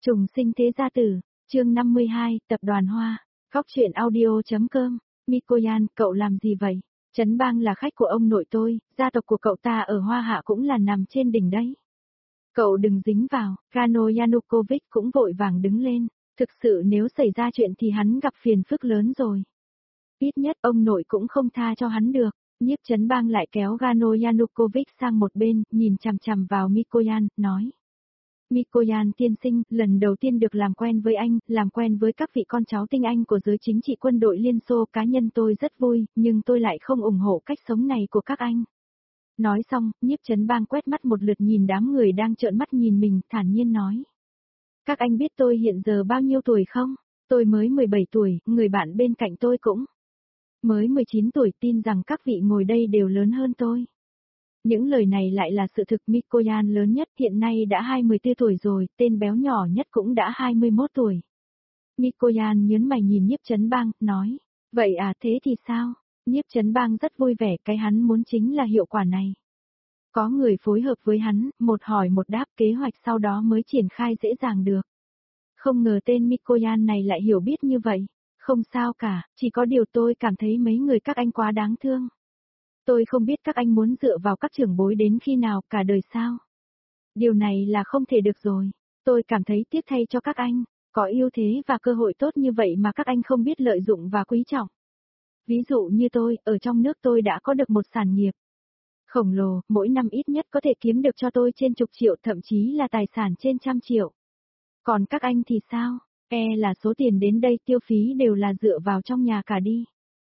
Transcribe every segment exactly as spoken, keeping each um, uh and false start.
Trùng sinh thế gia tử, chương năm mươi hai, tập đoàn Hoa, Khóc chuyện audio.com, Mikoyan, cậu làm gì vậy? Trấn Bang là khách của ông nội tôi, gia tộc của cậu ta ở Hoa Hạ cũng là nằm trên đỉnh đấy. Cậu đừng dính vào, Gano Yanukovych cũng vội vàng đứng lên, thực sự nếu xảy ra chuyện thì hắn gặp phiền phức lớn rồi. Ít nhất ông nội cũng không tha cho hắn được. Nhiếp Trấn Bang lại kéo Gano Yanukovych sang một bên, nhìn chằm chằm vào Mikoyan, nói. Mikoyan tiên sinh, lần đầu tiên được làm quen với anh, làm quen với các vị con cháu tinh anh của giới chính trị quân đội Liên Xô, cá nhân tôi rất vui, nhưng tôi lại không ủng hộ cách sống này của các anh. Nói xong, Nhiếp Trấn Bang quét mắt một lượt nhìn đám người đang trợn mắt nhìn mình, thản nhiên nói. Các anh biết tôi hiện giờ bao nhiêu tuổi không? Tôi mới mười bảy tuổi, người bạn bên cạnh tôi cũng mới mười chín tuổi, tin rằng các vị ngồi đây đều lớn hơn tôi. Những lời này lại là sự thực. Mikoyan lớn nhất hiện nay đã hai mươi tư tuổi rồi, tên béo nhỏ nhất cũng đã hai mươi mốt tuổi. Mikoyan nhớn mày nhìn Nhiếp Trấn Bang, nói, vậy à, thế thì sao? Nhiếp Trấn Bang rất vui vẻ, cái hắn muốn chính là hiệu quả này. Có người phối hợp với hắn, một hỏi một đáp, kế hoạch sau đó mới triển khai dễ dàng được. Không ngờ tên Mikoyan này lại hiểu biết như vậy. Không sao cả, chỉ có điều tôi cảm thấy mấy người các anh quá đáng thương. Tôi không biết các anh muốn dựa vào các trưởng bối đến khi nào, cả đời sao? Điều này là không thể được rồi. Tôi cảm thấy tiếc thay cho các anh, có ưu thế và cơ hội tốt như vậy mà các anh không biết lợi dụng và quý trọng. Ví dụ như tôi, ở trong nước tôi đã có được một sản nghiệp khổng lồ, mỗi năm ít nhất có thể kiếm được cho tôi trên chục triệu, thậm chí là tài sản trên trăm triệu. Còn các anh thì sao? E là số tiền đến đây tiêu phí đều là dựa vào trong nhà cả đi.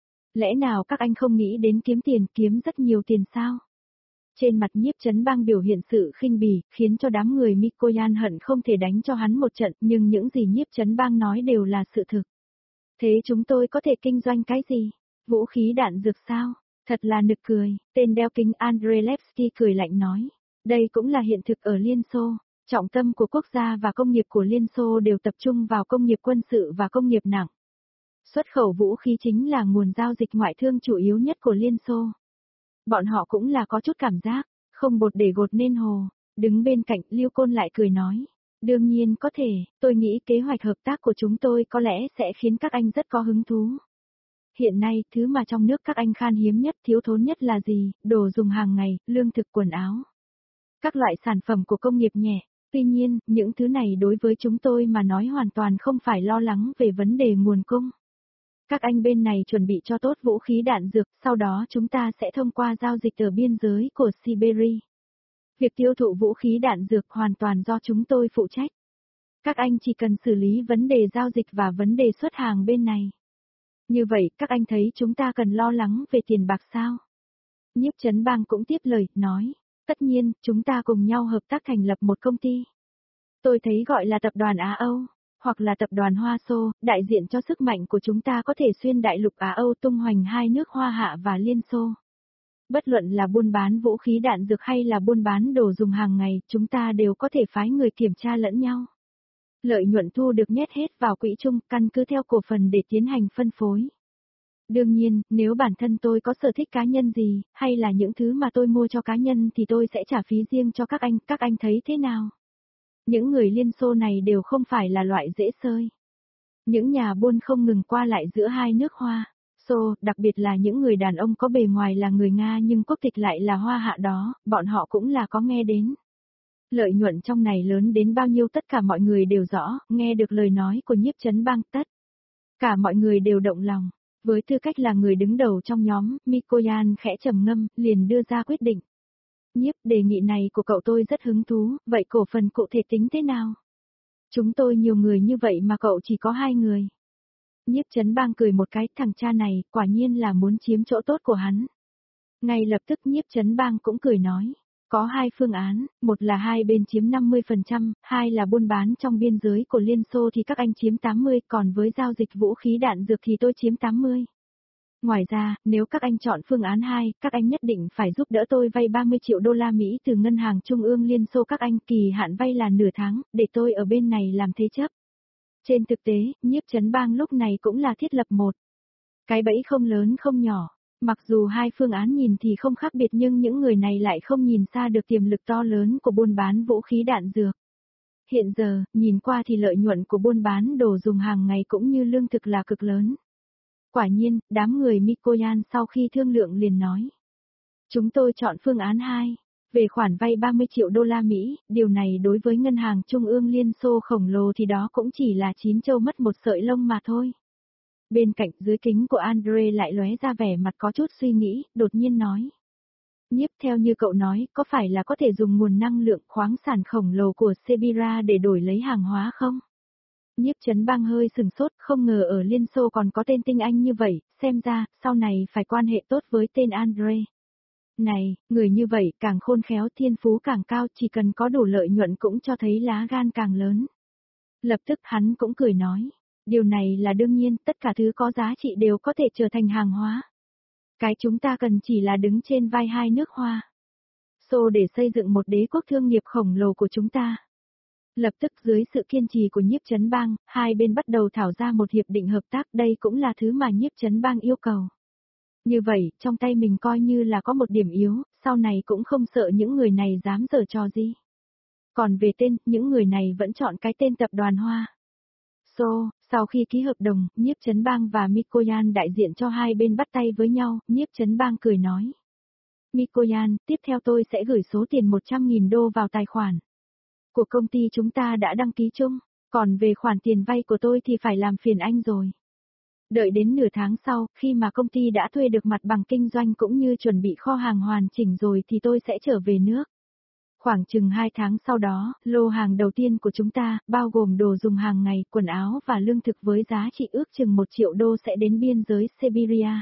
Lẽ nào các anh không nghĩ đến kiếm tiền, kiếm rất nhiều tiền sao? Trên mặt Nhiếp Trấn Bang biểu hiện sự khinh bỉ, khiến cho đám người Mikoyan hận không thể đánh cho hắn một trận, nhưng những gì Nhiếp Trấn Bang nói đều là sự thực. Thế chúng tôi có thể kinh doanh cái gì? Vũ khí đạn dược sao? Thật là nực cười, tên đeo kính Andrei Levski cười lạnh nói. Đây cũng là hiện thực ở Liên Xô. Trọng tâm của quốc gia và công nghiệp của Liên Xô đều tập trung vào công nghiệp quân sự và công nghiệp nặng. Xuất khẩu vũ khí chính là nguồn giao dịch ngoại thương chủ yếu nhất của Liên Xô. Bọn họ cũng là có chút cảm giác, không bột để gột nên hồ. Đứng bên cạnh, Lưu Côn lại cười nói. Đương nhiên có thể, tôi nghĩ kế hoạch hợp tác của chúng tôi có lẽ sẽ khiến các anh rất có hứng thú. Hiện nay, thứ mà trong nước các anh khan hiếm nhất, thiếu thốn nhất là gì? Đồ dùng hàng ngày, lương thực, quần áo. Các loại sản phẩm của công nghiệp nhẹ. Tuy nhiên, những thứ này đối với chúng tôi mà nói hoàn toàn không phải lo lắng về vấn đề nguồn cung. Các anh bên này chuẩn bị cho tốt vũ khí đạn dược, sau đó chúng ta sẽ thông qua giao dịch ở biên giới của Siberia. Việc tiêu thụ vũ khí đạn dược hoàn toàn do chúng tôi phụ trách. Các anh chỉ cần xử lý vấn đề giao dịch và vấn đề xuất hàng bên này. Như vậy, các anh thấy chúng ta cần lo lắng về tiền bạc sao? Nhiếp Trấn Bang cũng tiếp lời, nói. Tất nhiên, chúng ta cùng nhau hợp tác thành lập một công ty. Tôi thấy gọi là tập đoàn Á Âu, hoặc là tập đoàn Hoa Xô, đại diện cho sức mạnh của chúng ta có thể xuyên đại lục Á Âu tung hoành hai nước Hoa Hạ và Liên Xô. Bất luận là buôn bán vũ khí đạn dược hay là buôn bán đồ dùng hàng ngày, chúng ta đều có thể phái người kiểm tra lẫn nhau. Lợi nhuận thu được nhét hết vào quỹ chung, căn cứ theo cổ phần để tiến hành phân phối. Đương nhiên, nếu bản thân tôi có sở thích cá nhân gì, hay là những thứ mà tôi mua cho cá nhân thì tôi sẽ trả phí riêng cho các anh, các anh thấy thế nào? Những người Liên Xô này đều không phải là loại dễ xơi. Những nhà buôn không ngừng qua lại giữa hai nước Hoa, Xô, đặc biệt là những người đàn ông có bề ngoài là người Nga nhưng quốc tịch lại là Hoa Hạ đó, bọn họ cũng là có nghe đến. Lợi nhuận trong này lớn đến bao nhiêu tất cả mọi người đều rõ, nghe được lời nói của Nhiếp Trấn Bang tất. Cả mọi người đều động lòng. Với tư cách là người đứng đầu trong nhóm, Mikoyan khẽ trầm ngâm, liền đưa ra quyết định. Nhiếp, đề nghị này của cậu tôi rất hứng thú, vậy cổ phần cụ thể tính thế nào? Chúng tôi nhiều người như vậy mà cậu chỉ có hai người. Nhiếp Trấn Bang cười một cái, thằng cha này, quả nhiên là muốn chiếm chỗ tốt của hắn. Ngay lập tức Nhiếp Trấn Bang cũng cười nói. Có hai phương án, một là hai bên chiếm năm mươi phần trăm, hai là buôn bán trong biên giới của Liên Xô thì các anh chiếm tám mươi, còn với giao dịch vũ khí đạn dược thì tôi chiếm tám mươi. Ngoài ra, nếu các anh chọn phương án hai, các anh nhất định phải giúp đỡ tôi vay ba mươi triệu đô la Mỹ từ Ngân hàng Trung ương Liên Xô, các anh kỳ hạn vay là nửa tháng, để tôi ở bên này làm thế chấp. Trên thực tế, Nhiếp Trấn Bang lúc này cũng là thiết lập một cái bẫy không lớn không nhỏ. Mặc dù hai phương án nhìn thì không khác biệt nhưng những người này lại không nhìn xa được tiềm lực to lớn của buôn bán vũ khí đạn dược. Hiện giờ, nhìn qua thì lợi nhuận của buôn bán đồ dùng hàng ngày cũng như lương thực là cực lớn. Quả nhiên, đám người Mikoyan sau khi thương lượng liền nói. Chúng tôi chọn phương án hai. Về khoản vay ba mươi triệu đô la Mỹ, điều này đối với ngân hàng trung ương Liên Xô khổng lồ thì đó cũng chỉ là chín châu mất một sợi lông mà thôi. Bên cạnh dưới kính của Andre lại lóe ra vẻ mặt có chút suy nghĩ, đột nhiên nói. Nhiếp theo như cậu nói, có phải là có thể dùng nguồn năng lượng khoáng sản khổng lồ của Siberia để đổi lấy hàng hóa không? Nhiếp Chấn Bang hơi sừng sốt, không ngờ ở Liên Xô còn có tên tinh anh như vậy, xem ra, sau này phải quan hệ tốt với tên Andre. Này, người như vậy càng khôn khéo thiên phú càng cao, chỉ cần có đủ lợi nhuận cũng cho thấy lá gan càng lớn. Lập tức hắn cũng cười nói, điều này là đương nhiên, tất cả thứ có giá trị đều có thể trở thành hàng hóa. Cái chúng ta cần chỉ là đứng trên vai hai nước Hoa Xô để xây dựng một đế quốc thương nghiệp khổng lồ của chúng ta. Lập tức dưới sự kiên trì của Nhiếp Chấn Bang, hai bên bắt đầu thảo ra một hiệp định hợp tác, đây cũng là thứ mà Nhiếp Chấn Bang yêu cầu. Như vậy, trong tay mình coi như là có một điểm yếu, sau này cũng không sợ những người này dám giở trò gì. Còn về tên, những người này vẫn chọn cái tên tập đoàn Hoa Xô. Sau khi ký hợp đồng, Nhiếp Chấn Bang và Mikoyan đại diện cho hai bên bắt tay với nhau, Nhiếp Chấn Bang cười nói. Mikoyan, tiếp theo tôi sẽ gửi số tiền một trăm nghìn đô vào tài khoản của công ty chúng ta đã đăng ký chung, còn về khoản tiền vay của tôi thì phải làm phiền anh rồi. Đợi đến nửa tháng sau, khi mà công ty đã thuê được mặt bằng kinh doanh cũng như chuẩn bị kho hàng hoàn chỉnh rồi thì tôi sẽ trở về nước. Khoảng chừng hai tháng sau đó, lô hàng đầu tiên của chúng ta, bao gồm đồ dùng hàng ngày, quần áo và lương thực với giá trị ước chừng một triệu đô sẽ đến biên giới Siberia.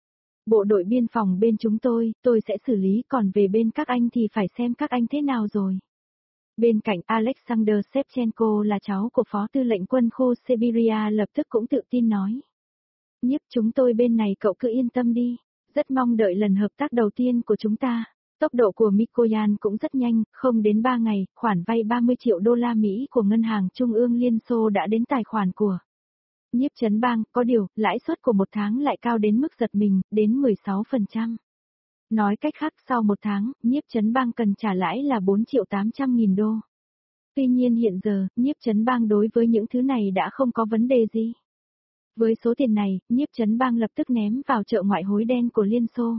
Bộ đội biên phòng bên chúng tôi, tôi sẽ xử lý, còn về bên các anh thì phải xem các anh thế nào rồi. Bên cạnh Alexander Shevchenko là cháu của phó tư lệnh quân khu Siberia lập tức cũng tự tin nói. Nhiếp chúng tôi bên này cậu cứ yên tâm đi, rất mong đợi lần hợp tác đầu tiên của chúng ta. Tốc độ của Mikoyan cũng rất nhanh, không đến ba ngày, khoản vay ba mươi triệu đô la Mỹ của Ngân hàng Trung ương Liên Xô đã đến tài khoản của Nhiếp Chấn Bang, có điều, lãi suất của một tháng lại cao đến mức giật mình, đến mười sáu phần trăm. Nói cách khác, sau một tháng, Nhiếp Chấn Bang cần trả lãi là bốn triệu tám trăm nghìn đô. Tuy nhiên hiện giờ, Nhiếp Chấn Bang đối với những thứ này đã không có vấn đề gì. Với số tiền này, Nhiếp Chấn Bang lập tức ném vào chợ ngoại hối đen của Liên Xô.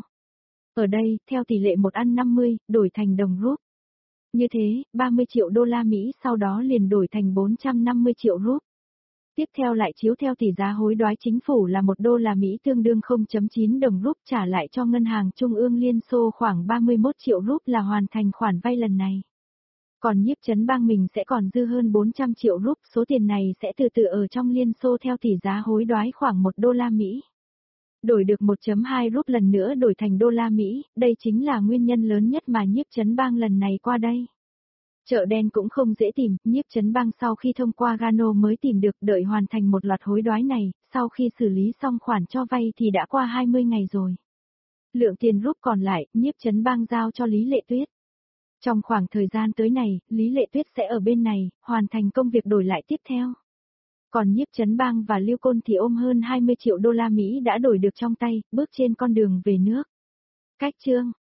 Ở đây, theo tỷ lệ một ăn năm mươi, đổi thành đồng rúp. Như thế, ba mươi triệu đô la Mỹ sau đó liền đổi thành bốn trăm năm mươi triệu rúp. Tiếp theo lại chiếu theo tỷ giá hối đoái chính phủ là một đô la Mỹ tương đương không phẩy chín đồng rúp trả lại cho Ngân hàng Trung ương Liên Xô khoảng ba mươi mốt triệu rúp là hoàn thành khoản vay lần này. Còn Nhiếp Chấn Bang mình sẽ còn dư hơn bốn trăm triệu rúp, số tiền này sẽ từ từ ở trong Liên Xô theo tỷ giá hối đoái khoảng một đô la Mỹ. Đổi được một phẩy hai rúp lần nữa đổi thành đô la Mỹ, đây chính là nguyên nhân lớn nhất mà Nhiếp Chấn Bang lần này qua đây. Chợ đen cũng không dễ tìm, Nhiếp Chấn Bang sau khi thông qua Gano mới tìm được, đợi hoàn thành một loạt hối đoái này, sau khi xử lý xong khoản cho vay thì đã qua hai mươi ngày rồi. Lượng tiền rúp còn lại, Nhiếp Chấn Bang giao cho Lý Lệ Tuyết. Trong khoảng thời gian tới này, Lý Lệ Tuyết sẽ ở bên này, hoàn thành công việc đổi lại tiếp theo. Còn Nhiếp Chấn Bang và Lưu Côn thì ôm hơn hai mươi triệu đô la Mỹ đã đổi được trong tay, bước trên con đường về nước. Cách chương